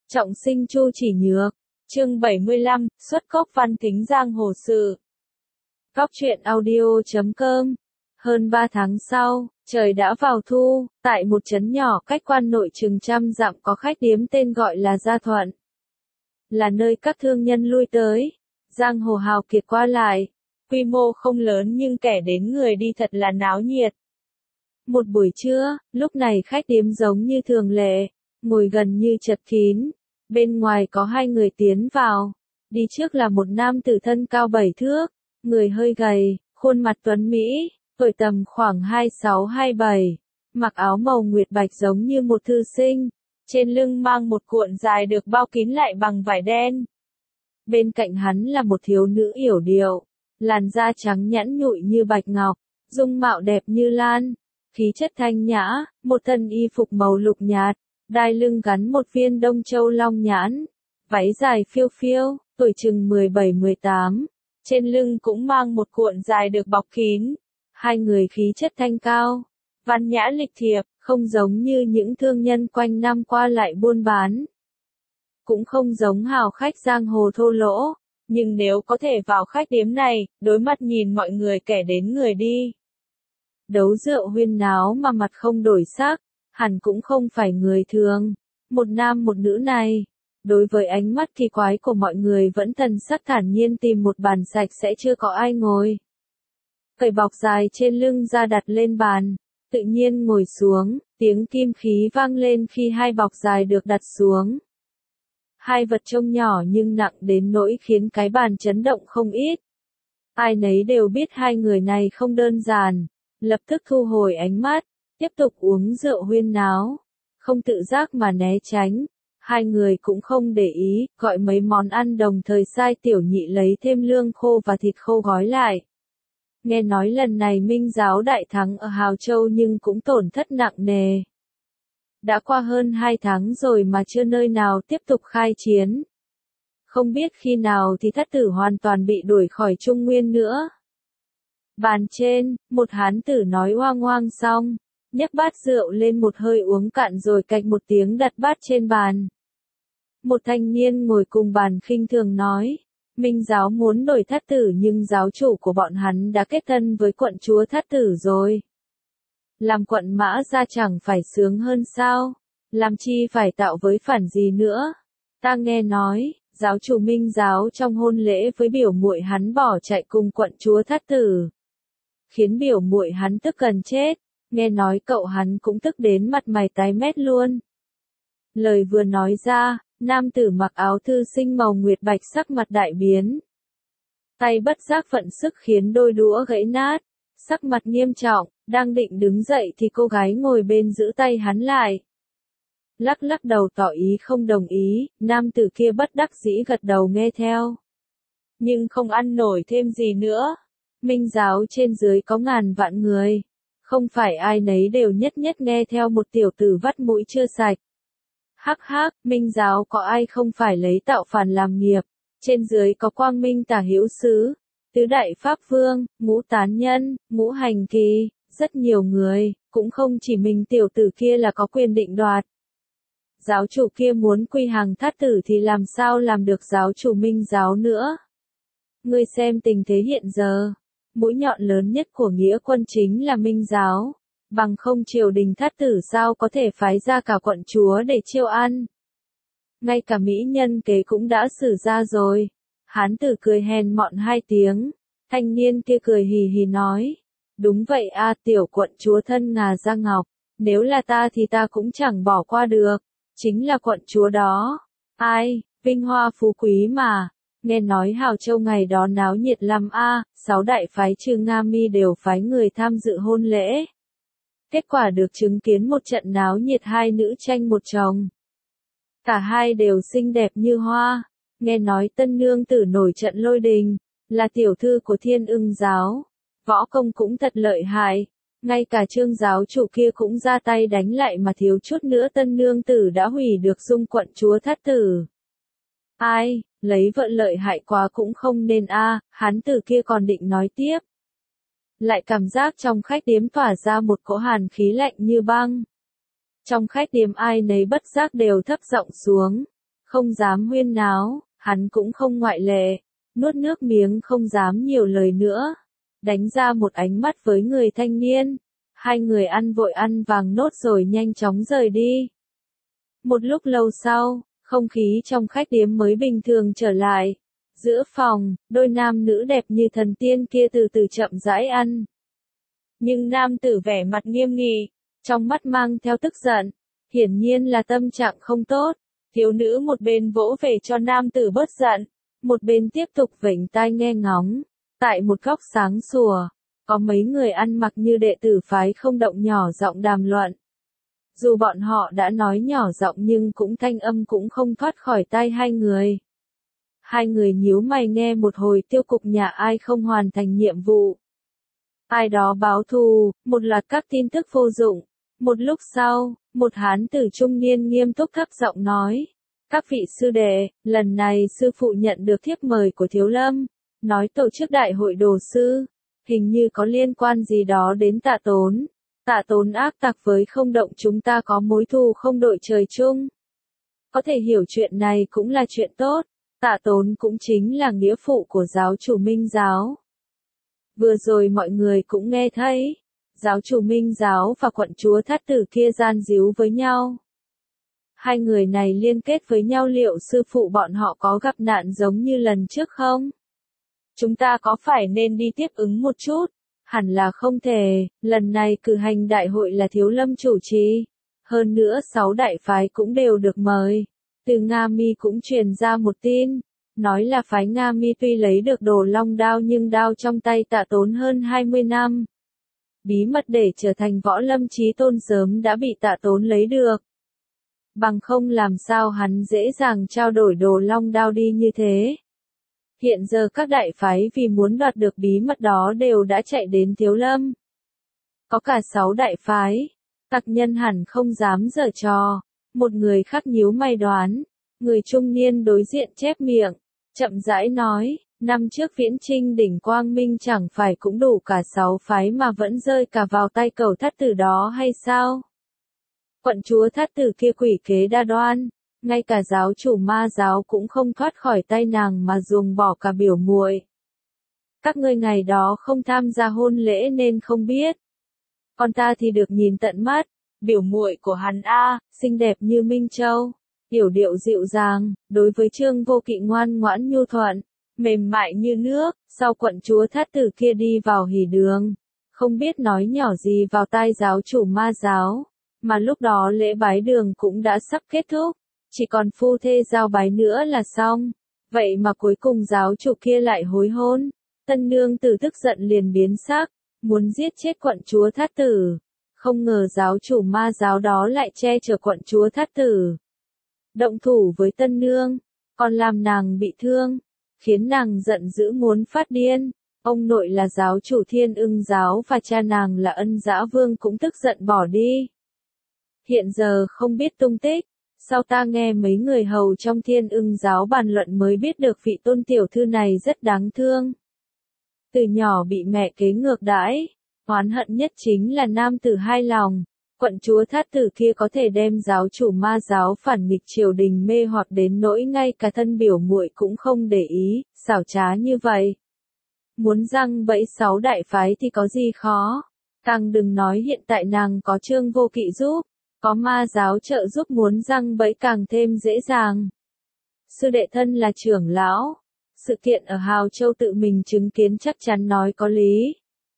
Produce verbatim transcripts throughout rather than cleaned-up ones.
Trọng sinh Chu Chỉ Nhược, chương bảy mươi lăm, xuất cốc văn thính giang hồ sự. Góc truyện audio chấm com. Hơn ba tháng sau, trời đã vào thu, tại một trấn nhỏ cách quan nội chừng trăm dặm có khách điếm tên gọi là Gia Thuận. Là nơi các thương nhân lui tới, giang hồ hào kiệt qua lại, quy mô không lớn nhưng kẻ đến người đi thật là náo nhiệt. Một buổi trưa, lúc này khách điếm giống như thường lệ, ngồi gần như chật kín. Bên ngoài có hai người tiến vào. Đi trước là một nam tử thân cao bảy thước, người hơi gầy, khuôn mặt tuấn mỹ, tuổi tầm khoảng hai sáu hai bảy, mặc áo màu nguyệt bạch giống như một thư sinh, trên lưng mang một cuộn dài được bao kín lại bằng vải đen. Bên cạnh hắn là một thiếu nữ yểu điệu, làn da trắng nhẵn nhụi như bạch ngọc, dung mạo đẹp như lan, khí chất thanh nhã, một thân y phục màu lục nhạt. Đai lưng gắn một viên đông châu long nhãn, váy dài phiêu phiêu, tuổi chừng mười bảy mười tám, trên lưng cũng mang một cuộn dài được bọc kín. Hai người khí chất thanh cao, văn nhã lịch thiệp, không giống như những thương nhân quanh năm qua lại buôn bán. Cũng không giống hào khách giang hồ thô lỗ, nhưng nếu có thể vào khách điếm này, đối mặt nhìn mọi người kẻ đến người đi. Đấu rượu huyên náo mà mặt không đổi sắc. Hẳn cũng không phải người thường, một nam một nữ này, đối với ánh mắt kỳ quái của mọi người vẫn thần sắc thản nhiên tìm một bàn sạch sẽ chưa có ai ngồi. Cởi bọc dài trên lưng ra đặt lên bàn, tự nhiên ngồi xuống, tiếng kim khí vang lên khi hai bọc dài được đặt xuống. Hai vật trông nhỏ nhưng nặng đến nỗi khiến cái bàn chấn động không ít. Ai nấy đều biết hai người này không đơn giản, lập tức thu hồi ánh mắt. Tiếp tục uống rượu huyên náo, không tự giác mà né tránh, hai người cũng không để ý, gọi mấy món ăn đồng thời sai tiểu nhị lấy thêm lương khô và thịt khô gói lại. Nghe nói lần này Minh giáo đại thắng ở Hào Châu nhưng cũng tổn thất nặng nề. Đã qua hơn hai tháng rồi mà chưa nơi nào tiếp tục khai chiến. Không biết khi nào thì thất tử hoàn toàn bị đuổi khỏi Trung Nguyên nữa. Bàn trên, một hán tử nói oang oang xong. Nhấc bát rượu lên một hơi uống cạn rồi cạch một tiếng đặt bát trên bàn. Một thanh niên ngồi cùng bàn khinh thường nói, Minh giáo muốn đổi thất tử nhưng giáo chủ của bọn hắn đã kết thân với quận chúa thất tử rồi. Làm quận mã ra chẳng phải sướng hơn sao, làm chi phải tạo với phản gì nữa. Ta nghe nói, giáo chủ Minh giáo trong hôn lễ với biểu muội hắn bỏ chạy cùng quận chúa thất tử. Khiến biểu muội hắn tức gần chết. Nghe nói cậu hắn cũng tức đến mặt mày tái mét luôn. Lời vừa nói ra, nam tử mặc áo thư sinh màu nguyệt bạch sắc mặt đại biến. Tay bất giác vận sức khiến đôi đũa gãy nát, sắc mặt nghiêm trọng, đang định đứng dậy thì cô gái ngồi bên giữ tay hắn lại. Lắc lắc đầu tỏ ý không đồng ý, nam tử kia bất đắc dĩ gật đầu nghe theo. Nhưng không ăn nổi thêm gì nữa. Minh giáo trên dưới có ngàn vạn người. Không phải ai nấy đều nhất nhất nghe theo một tiểu tử vắt mũi chưa sạch. Hắc hắc, Minh giáo có ai không phải lấy tạo phản làm nghiệp, trên dưới có quang minh tả hữu sứ, tứ đại pháp vương, ngũ tán nhân, ngũ hành kỳ, rất nhiều người, cũng không chỉ mình tiểu tử kia là có quyền định đoạt. Giáo chủ kia muốn quy hàng thất tử thì làm sao làm được giáo chủ Minh giáo nữa. Ngươi xem tình thế hiện giờ. Mũi nhọn lớn nhất của nghĩa quân chính là Minh giáo, bằng không triều đình thất tử sao có thể phái ra cả quận chúa để chiêu ăn. Ngay cả mỹ nhân kế cũng đã xử ra rồi. Hán tử cười hèn mọn hai tiếng, thanh niên kia cười hì hì nói, đúng vậy a tiểu quận chúa thân ngà da ngọc, nếu là ta thì ta cũng chẳng bỏ qua được, chính là quận chúa đó, ai, vinh hoa phú quý mà. Nghe nói Hào Châu ngày đó náo nhiệt lắm a, sáu đại phái trừ Nga Mi đều phái người tham dự hôn lễ. Kết quả được chứng kiến một trận náo nhiệt hai nữ tranh một chồng. Cả hai đều xinh đẹp như hoa. Nghe nói tân nương tử nổi trận lôi đình, là tiểu thư của Thiên Ưng giáo. Võ công cũng thật lợi hại. Ngay cả Trương giáo chủ kia cũng ra tay đánh lại mà thiếu chút nữa tân nương tử đã hủy được dung quận chúa thất tử. Ai, lấy vợ lợi hại quá cũng không nên a, à, hắn tử kia còn định nói tiếp. Lại cảm giác trong khách điếm tỏa ra một cỗ hàn khí lạnh như băng. Trong khách điếm ai nấy bất giác đều thấp giọng xuống. không dám huyên náo, hắn cũng không ngoại lệ, nuốt nước miếng không dám nhiều lời nữa, đánh ra một ánh mắt với người thanh niên, hai người ăn vội ăn vàng nốt rồi nhanh chóng rời đi. Một lúc lâu sau, không khí trong khách điếm mới bình thường trở lại. Giữa phòng, đôi nam nữ đẹp như thần tiên kia từ từ chậm rãi ăn. Nhưng nam tử vẻ mặt nghiêm nghị, trong mắt mang theo tức giận, hiển nhiên là tâm trạng không tốt. Thiếu nữ một bên vỗ về cho nam tử bớt giận, một bên tiếp tục vểnh tai nghe ngóng. Tại một góc sáng sủa, có mấy người ăn mặc như đệ tử phái không động nhỏ giọng đàm luận. Dù bọn họ đã nói nhỏ giọng nhưng cũng thanh âm cũng không thoát khỏi tai hai người. Hai người nhíu mày nghe một hồi tiêu cục nhà ai không hoàn thành nhiệm vụ. Ai đó báo thù, một loạt các tin tức vô dụng. Một lúc sau, một hán tử trung niên nghiêm túc thấp giọng nói. Các vị sư đệ, lần này sư phụ nhận được thiếp mời của Thiếu Lâm, nói tổ chức đại hội đồ sư, hình như có liên quan gì đó đến Tạ Tốn. Tạ Tốn ác tặc với không động chúng ta có mối thù không đội trời chung. Có thể hiểu chuyện này cũng là chuyện tốt, Tạ Tốn cũng chính là nghĩa phụ của giáo chủ Minh giáo. Vừa rồi mọi người cũng nghe thấy, giáo chủ Minh giáo và quận chúa Thát Tử kia gian díu với nhau. Hai người này liên kết với nhau liệu sư phụ bọn họ có gặp nạn giống như lần trước không? Chúng ta có phải nên đi tiếp ứng một chút? Hẳn là không thể, lần này cử hành đại hội là Thiếu Lâm chủ trì. Hơn nữa sáu đại phái cũng đều được mời. Từ Nga Mi cũng truyền ra một tin, nói là phái Nga Mi tuy lấy được đồ long đao nhưng đao trong tay Tạ Tốn hơn hai mươi năm. Bí mật để trở thành võ lâm chí tôn sớm đã bị Tạ Tốn lấy được. Bằng không làm sao hắn dễ dàng trao đổi đồ long đao đi như thế. Hiện giờ các đại phái vì muốn đoạt được bí mật đó đều đã chạy đến Thiếu Lâm. Có cả sáu đại phái, tặc nhân hẳn không dám giở trò. Một người khác nhíu mày đoán, người trung niên đối diện chép miệng, chậm rãi nói, năm trước Viễn Trinh đỉnh Quang Minh chẳng phải cũng đủ cả sáu phái mà vẫn rơi cả vào tay cầu Thát Tử đó hay sao? Quận chúa Thát Tử kia quỷ kế đa đoan, ngay cả giáo chủ Ma giáo cũng không thoát khỏi tay nàng mà ruồng bỏ cả biểu muội. Các ngươi ngày đó không tham gia hôn lễ nên không biết. Còn ta thì được nhìn tận mắt, biểu muội của hắn a, xinh đẹp như Minh Châu, yểu điệu dịu dàng, đối với Trương Vô Kỵ ngoan ngoãn nhu thuận, mềm mại như nước. Sau quận chúa Thát Tử kia đi vào hỉ đường, không biết nói nhỏ gì vào tai giáo chủ Ma giáo, mà lúc đó lễ bái đường cũng đã sắp kết thúc, chỉ còn phu thê giao bái nữa là xong. Vậy mà cuối cùng giáo chủ kia lại hối hôn. Tân nương tử tức giận liền biến sắc, muốn giết chết quận chúa Thát Tử. Không ngờ giáo chủ Ma giáo đó lại che chở quận chúa Thát Tử. Động thủ với tân nương, còn làm nàng bị thương, khiến nàng giận dữ muốn phát điên. Ông nội là giáo chủ Thiên Ưng giáo và cha nàng là Ân Dã Vương cũng tức giận bỏ đi. Hiện giờ không biết tung tích, sau ta nghe mấy người hầu trong Thiên Ưng giáo bàn luận mới biết được vị tôn tiểu thư này rất đáng thương. Từ nhỏ bị mẹ kế ngược đãi, oán hận nhất chính là nam tử hai lòng. Quận chúa Thát Tử kia có thể đem giáo chủ Ma giáo phản nghịch triều đình mê hoặc đến nỗi ngay cả thân biểu muội cũng không để ý, xảo trá như vậy. Muốn răng bẫy sáu đại phái thì có gì khó, càng đừng nói hiện tại nàng có Trương Vô Kỵ giúp, có Ma giáo trợ giúp muốn răng bẫy càng thêm dễ dàng. Sư đệ thân là trưởng lão, sự kiện ở Hào Châu tự mình chứng kiến chắc chắn nói có lý.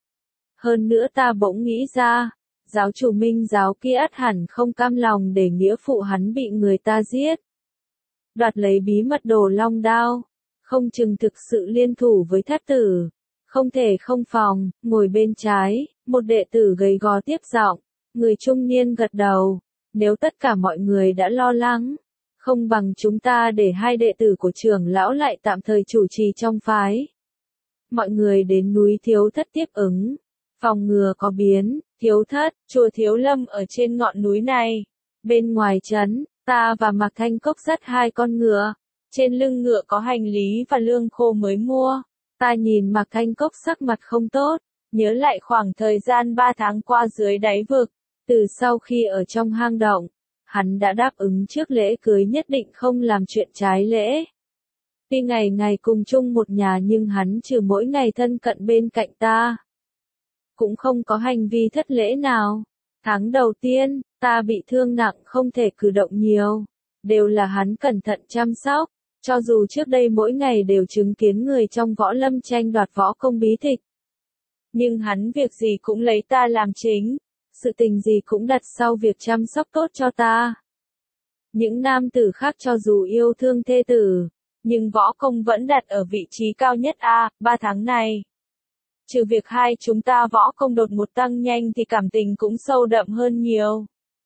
Hơn nữa ta bỗng nghĩ ra, giáo chủ Minh giáo kia ắt hẳn không cam lòng để nghĩa phụ hắn bị người ta giết. Đoạt lấy bí mật đồ long đao, không chừng thực sự liên thủ với Thát Tử. Không thể không phòng, ngồi bên trái, một đệ tử gầy gò tiếp giọng, người trung niên gật đầu, nếu tất cả mọi người đã lo lắng, không bằng chúng ta để hai đệ tử của trưởng lão lại tạm thời chủ trì trong phái. Mọi người đến núi Thiếu Thất tiếp ứng, phòng ngừa có biến. Thiếu Thất, chùa Thiếu Lâm ở trên ngọn núi này. Bên ngoài trấn, ta và Mạc Thanh Cốc dắt hai con ngựa. Trên lưng ngựa có hành lý và lương khô mới mua. Ta nhìn Mạc Thanh Cốc sắc mặt không tốt, nhớ lại khoảng thời gian ba tháng qua dưới đáy vực. Từ sau khi ở trong hang động, hắn đã đáp ứng trước lễ cưới nhất định không làm chuyện trái lễ. Tuy ngày ngày cùng chung một nhà nhưng hắn trừ mỗi ngày thân cận bên cạnh ta, cũng không có hành vi thất lễ nào. Tháng đầu tiên, ta bị thương nặng không thể cử động nhiều, đều là hắn cẩn thận chăm sóc, cho dù trước đây mỗi ngày đều chứng kiến người trong võ lâm tranh đoạt võ công bí tịch. Nhưng hắn việc gì cũng lấy ta làm chính, sự tình gì cũng đặt sau việc chăm sóc tốt cho ta. Những nam tử khác cho dù yêu thương thê tử, nhưng võ công vẫn đặt ở vị trí cao nhất a, ba tháng này. Trừ việc hai chúng ta võ công đột ngột tăng nhanh thì cảm tình cũng sâu đậm hơn nhiều.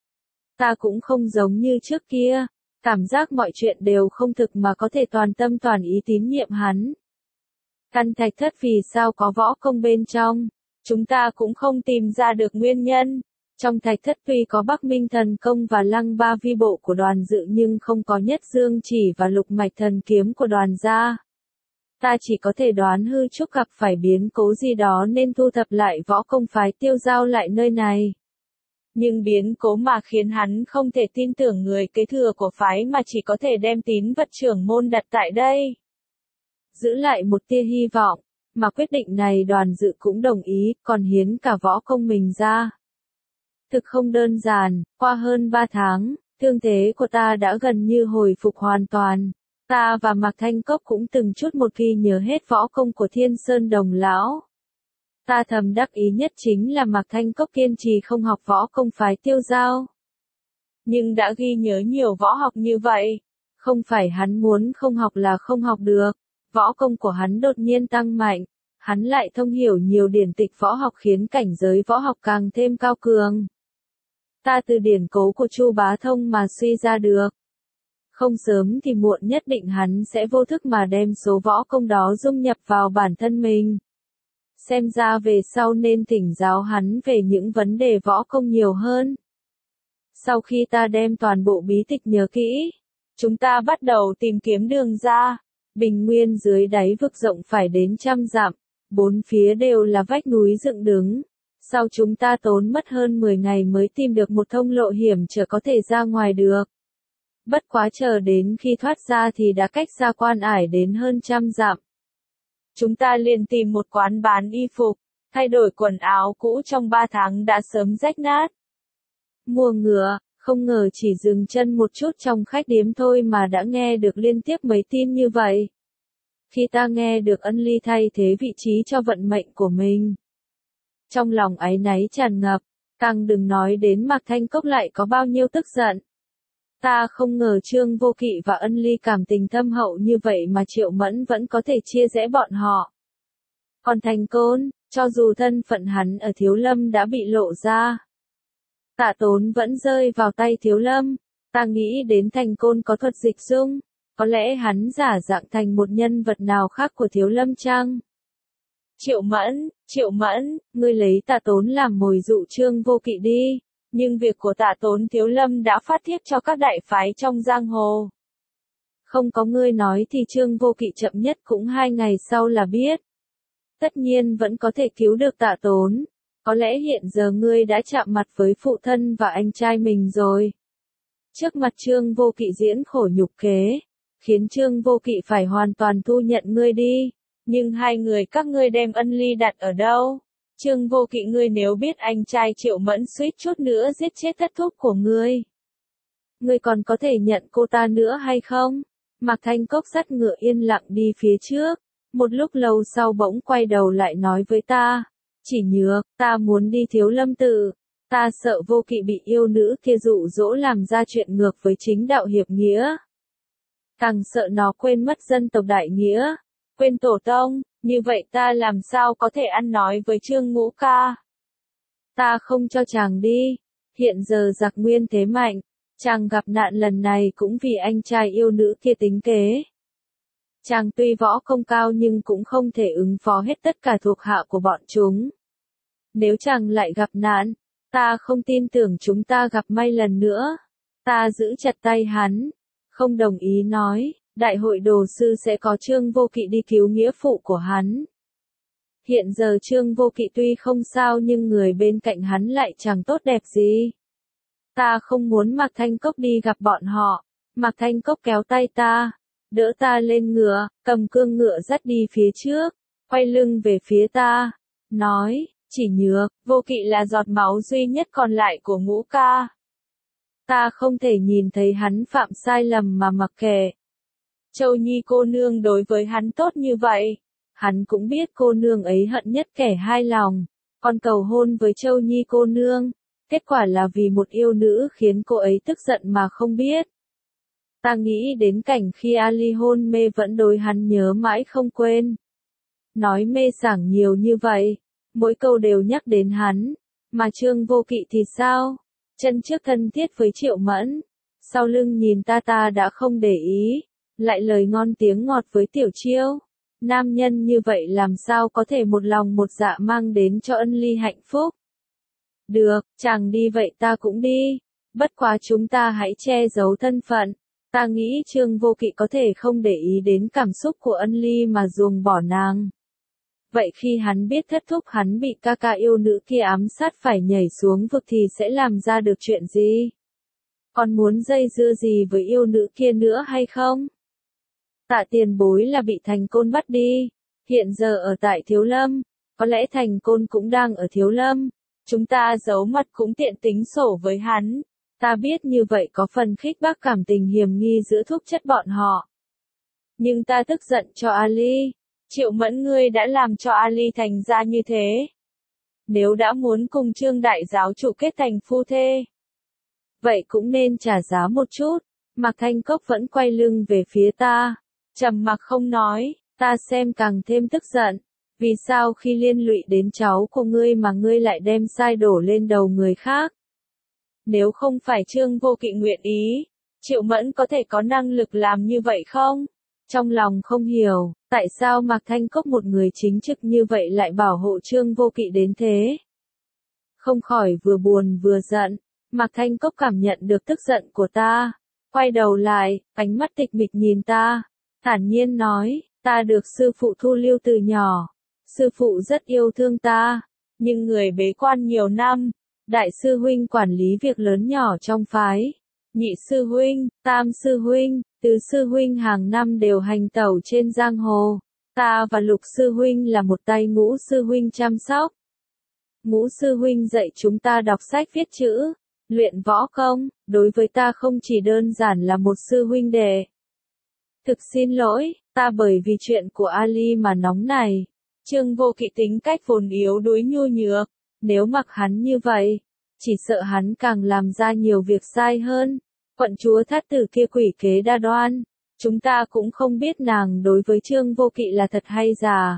Ta cũng không giống như trước kia, cảm giác mọi chuyện đều không thực mà có thể toàn tâm toàn ý tín nhiệm hắn. Căn thạch thất vì sao có võ công bên trong, chúng ta cũng không tìm ra được nguyên nhân. Trong thạch thất tuy có Bắc Minh thần công và Lăng Ba vi bộ của Đoàn Dự nhưng không có Nhất Dương chỉ và Lục Mạch thần kiếm của Đoàn gia. Ta chỉ có thể đoán Hư Trúc gặp phải biến cố gì đó nên thu thập lại võ công phái Tiêu giao lại nơi này. Nhưng biến cố mà khiến hắn không thể tin tưởng người kế thừa của phái mà chỉ có thể đem Tín Vật trưởng môn đặt tại đây. Giữ lại một tia hy vọng, mà quyết định này Đoàn Dự cũng đồng ý, còn hiến cả võ công mình ra. Thực không đơn giản, qua hơn ba tháng, thương thế của ta đã gần như hồi phục hoàn toàn. Ta và Mạc Thanh Cốc cũng từng chút một ghi nhớ hết võ công của Thiên Sơn Đồng Lão. Ta thầm đắc ý nhất chính là Mạc Thanh Cốc kiên trì không học võ công phái Tiêu giao. Nhưng đã ghi nhớ nhiều võ học như vậy, không phải hắn muốn không học là không học được, võ công của hắn đột nhiên tăng mạnh, hắn lại thông hiểu nhiều điển tịch võ học khiến cảnh giới võ học càng thêm cao cường. Ta từ điển cố của Chu Bá Thông mà suy ra được. Không sớm thì muộn nhất định hắn sẽ vô thức mà đem số võ công đó dung nhập vào bản thân mình. Xem ra về sau nên thỉnh giáo hắn về những vấn đề võ công nhiều hơn. Sau khi ta đem toàn bộ bí tịch nhớ kỹ, chúng ta bắt đầu tìm kiếm đường ra. Bình nguyên dưới đáy vực rộng phải đến trăm dặm, bốn phía đều là vách núi dựng đứng. Sau chúng ta tốn mất hơn mười ngày mới tìm được một thông lộ hiểm trở có thể ra ngoài được. Bất quá chờ đến khi thoát ra thì đã cách xa Quan Ải đến hơn trăm dặm. Chúng ta liền tìm một quán bán y phục, thay đổi quần áo cũ trong ba tháng đã sớm rách nát. Mua ngựa, không ngờ chỉ dừng chân một chút trong khách điếm thôi mà đã nghe được liên tiếp mấy tin như vậy. Khi ta nghe được Ân Ly thay thế vị trí cho vận mệnh của mình, trong lòng áy náy tràn ngập, càng đừng nói đến Mạc Thanh Cốc lại có bao nhiêu tức giận. Ta không ngờ Trương Vô Kỵ và Ân Ly cảm tình thâm hậu như vậy mà Triệu Mẫn vẫn có thể chia rẽ bọn họ. Còn Thành Côn, cho dù thân phận hắn ở Thiếu Lâm đã bị lộ ra, Tạ Tốn vẫn rơi vào tay Thiếu Lâm. Ta nghĩ đến Thành Côn có thuật dịch dung, có lẽ hắn giả dạng thành một nhân vật nào khác của Thiếu Lâm chăng? Triệu Mẫn, Triệu Mẫn, ngươi lấy Tạ Tốn làm mồi dụ Trương Vô Kỵ đi. Nhưng việc của Tạ Tốn Thiếu Lâm đã phát thiếp cho các đại phái trong giang hồ. Không có ngươi nói thì Trương Vô Kỵ chậm nhất cũng hai ngày sau là biết. Tất nhiên vẫn có thể cứu được Tạ Tốn. Có lẽ hiện giờ ngươi đã chạm mặt với phụ thân và anh trai mình rồi. Trước mặt Trương Vô Kỵ diễn khổ nhục kế, khiến Trương Vô Kỵ phải hoàn toàn thu nhận ngươi đi. Nhưng hai người các ngươi đem Ân Ly đặt ở đâu? Trương Vô Kỵ, ngươi nếu biết anh trai Triệu Mẫn suýt chút nữa giết chết thất thúc của ngươi, ngươi còn có thể nhận cô ta nữa hay không? Mạc Thanh Cốc dắt ngựa yên lặng đi phía trước, một lúc lâu sau bỗng quay đầu lại nói với ta, Chỉ Nhược, ta muốn đi Thiếu Lâm tự, ta sợ Vô Kỵ bị yêu nữ kia dụ dỗ làm ra chuyện ngược với chính đạo hiệp nghĩa. Càng sợ nó quên mất dân tộc đại nghĩa, quên tổ tông. Như vậy ta làm sao có thể ăn nói với Trương Ngũ ca? Ta không cho chàng đi. Hiện giờ giặc Nguyên thế mạnh, chàng gặp nạn lần này cũng vì anh trai yêu nữ kia tính kế. Chàng tuy võ công cao nhưng cũng không thể ứng phó hết tất cả thuộc hạ của bọn chúng. Nếu chàng lại gặp nạn, ta không tin tưởng chúng ta gặp may lần nữa. Ta giữ chặt tay hắn, không đồng ý nói. Đại hội đồ sư sẽ có Trương Vô Kỵ đi cứu nghĩa phụ của hắn. Hiện giờ Trương Vô Kỵ tuy không sao nhưng người bên cạnh hắn lại chẳng tốt đẹp gì. Ta không muốn Mạc Thanh Cốc đi gặp bọn họ. Mạc Thanh Cốc kéo tay ta, đỡ ta lên ngựa, cầm cương ngựa dắt đi phía trước, quay lưng về phía ta, nói, Chỉ Nhược, Vô Kỵ là giọt máu duy nhất còn lại của Ngũ ca. Ta không thể nhìn thấy hắn phạm sai lầm mà mặc kệ. Châu Nhi cô nương đối với hắn tốt như vậy, hắn cũng biết cô nương ấy hận nhất kẻ hai lòng, còn cầu hôn với Châu Nhi cô nương, kết quả là vì một yêu nữ khiến cô ấy tức giận mà không biết. Ta nghĩ đến cảnh khi Ali hôn mê vẫn đối hắn nhớ mãi không quên. Nói mê sảng nhiều như vậy, mỗi câu đều nhắc đến hắn, mà Trương Vô Kỵ thì sao? Chân trước thân thiết với Triệu Mẫn, sau lưng nhìn ta ta đã không để ý, lại lời ngon tiếng ngọt với Tiểu Chiêu. Nam nhân như vậy làm sao có thể một lòng một dạ mang đến cho Ân Ly hạnh phúc? Được, chàng đi vậy ta cũng đi, bất quá chúng ta hãy che giấu thân phận. Ta nghĩ Trương Vô Kỵ có thể không để ý đến cảm xúc của Ân Ly mà ruồng bỏ nàng. Vậy khi hắn biết thất thúc hắn bị ca ca yêu nữ kia ám sát phải nhảy xuống vực thì sẽ làm ra được chuyện gì? Còn muốn dây dưa gì với yêu nữ kia nữa hay không? Tạ tiền bối là bị Thành Côn bắt đi, hiện giờ ở tại Thiếu Lâm, có lẽ Thành Côn cũng đang ở Thiếu Lâm, chúng ta giấu mặt cũng tiện tính sổ với hắn, ta biết như vậy có phần khích bác cảm tình hiềm nghi giữa thúc chất bọn họ. Nhưng ta tức giận cho Ali, Triệu Mẫn ngươi đã làm cho Ali thành ra như thế. Nếu đã muốn cùng Trương đại giáo chủ kết thành phu thê, vậy cũng nên trả giá một chút. Mạc Thanh Cốc vẫn quay lưng về phía ta, trầm mặc không nói, ta xem càng thêm tức giận. Vì sao khi liên lụy đến cháu của ngươi mà ngươi lại đem sai đổ lên đầu người khác? Nếu không phải Trương Vô Kỵ nguyện ý, Triệu Mẫn có thể có năng lực làm như vậy không? Trong lòng không hiểu, tại sao Mạc Thanh Cốc một người chính trực như vậy lại bảo hộ Trương Vô Kỵ đến thế? Không khỏi vừa buồn vừa giận, Mạc Thanh Cốc cảm nhận được tức giận của ta, quay đầu lại, ánh mắt tịch mịch nhìn ta, thản nhiên nói, ta được sư phụ thu lưu từ nhỏ, sư phụ rất yêu thương ta, nhưng người bế quan nhiều năm, đại sư huynh quản lý việc lớn nhỏ trong phái, nhị sư huynh, tam sư huynh, tứ sư huynh hàng năm đều hành tẩu trên giang hồ, ta và lục sư huynh là một tay ngũ sư huynh chăm sóc. Ngũ sư huynh dạy chúng ta đọc sách viết chữ, luyện võ công, đối với ta không chỉ đơn giản là một sư huynh đệ. Thực xin lỗi, ta bởi vì chuyện của Ali mà nóng này. Trương Vô Kỵ tính cách vốn yếu đuối nhu nhược, nếu mặc hắn như vậy, chỉ sợ hắn càng làm ra nhiều việc sai hơn. Quận chúa Thát Tử kia quỷ kế đa đoan, chúng ta cũng không biết nàng đối với Trương Vô Kỵ là thật hay giả.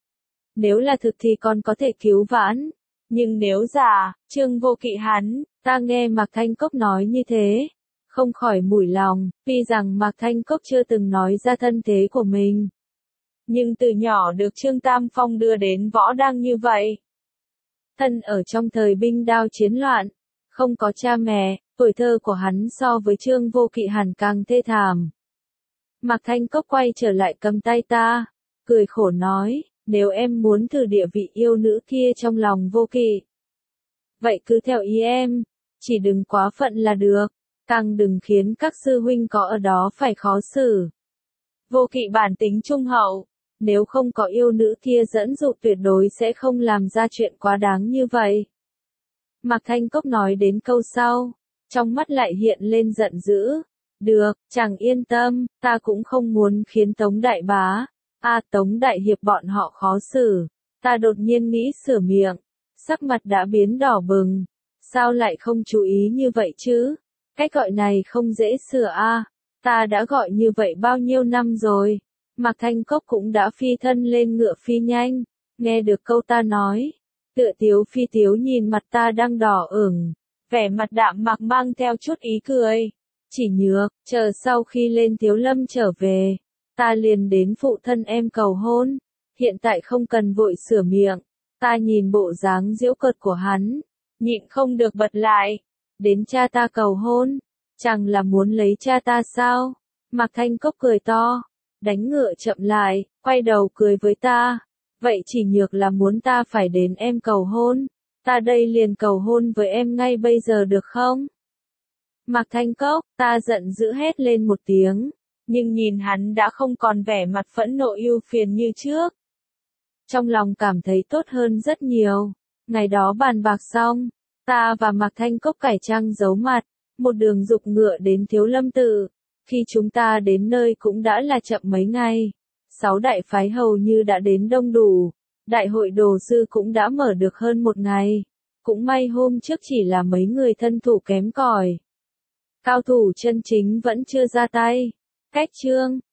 Nếu là thực thì còn có thể cứu vãn, nhưng nếu giả, Trương Vô Kỵ hắn, ta nghe Mạc Thanh Cốc nói như thế, không khỏi mủi lòng, tuy rằng Mạc Thanh Cốc chưa từng nói ra thân thế của mình. Nhưng từ nhỏ được Trương Tam Phong đưa đến võ đang như vậy. Thân ở trong thời binh đao chiến loạn, không có cha mẹ, tuổi thơ của hắn so với Trương Vô Kỵ hẳn càng thê thảm. Mạc Thanh Cốc quay trở lại cầm tay ta, cười khổ nói, nếu em muốn thử địa vị yêu nữ kia trong lòng Vô Kỵ, vậy cứ theo ý em, chỉ đừng quá phận là được, càng đừng khiến các sư huynh có ở đó phải khó xử. Vô Kỵ bản tính trung hậu, nếu không có yêu nữ kia dẫn dụ tuyệt đối sẽ không làm ra chuyện quá đáng như vậy. Mạc Thanh Cốc nói đến câu sau, trong mắt lại hiện lên giận dữ. Được, chàng yên tâm, ta cũng không muốn khiến Tống Đại Bá, a Tống Đại Hiệp bọn họ khó xử. Ta đột nhiên nghĩ sửa miệng, sắc mặt đã biến đỏ bừng. Sao lại không chú ý như vậy chứ? Cách gọi này không dễ sửa a. Ta đã gọi như vậy bao nhiêu năm rồi. Mạc Thanh Cốc cũng đã phi thân lên ngựa phi nhanh, nghe được câu ta nói, tựa tiếu phi tiếu nhìn mặt ta đang đỏ ửng, vẻ mặt đạm mạc mang theo chút ý cười. Chỉ Nhược, chờ sau khi lên Thiếu Lâm trở về, ta liền đến phụ thân em cầu hôn, hiện tại không cần vội sửa miệng. Ta nhìn bộ dáng giễu cợt của hắn, nhịn không được bật lại, đến cha ta cầu hôn, chẳng là muốn lấy cha ta sao? Mạc Thanh Cốc cười to, đánh ngựa chậm lại, quay đầu cười với ta, vậy Chỉ Nhược là muốn ta phải đến em cầu hôn, ta đây liền cầu hôn với em ngay bây giờ được không? Mạc Thanh Cốc, ta giận dữ hét lên một tiếng, nhưng nhìn hắn đã không còn vẻ mặt phẫn nộ ưu phiền như trước. Trong lòng cảm thấy tốt hơn rất nhiều. Ngày đó bàn bạc xong, ta và Mạc Thanh Cốc cải trang giấu mặt, một đường dục ngựa đến Thiếu Lâm Tự. Khi chúng ta đến nơi cũng đã là chậm mấy ngày. Sáu đại phái hầu như đã đến đông đủ. Đại hội đồ sư cũng đã mở được hơn một ngày. Cũng may hôm trước chỉ là mấy người thân thủ kém cỏi. Cao thủ chân chính vẫn chưa ra tay. Cách chương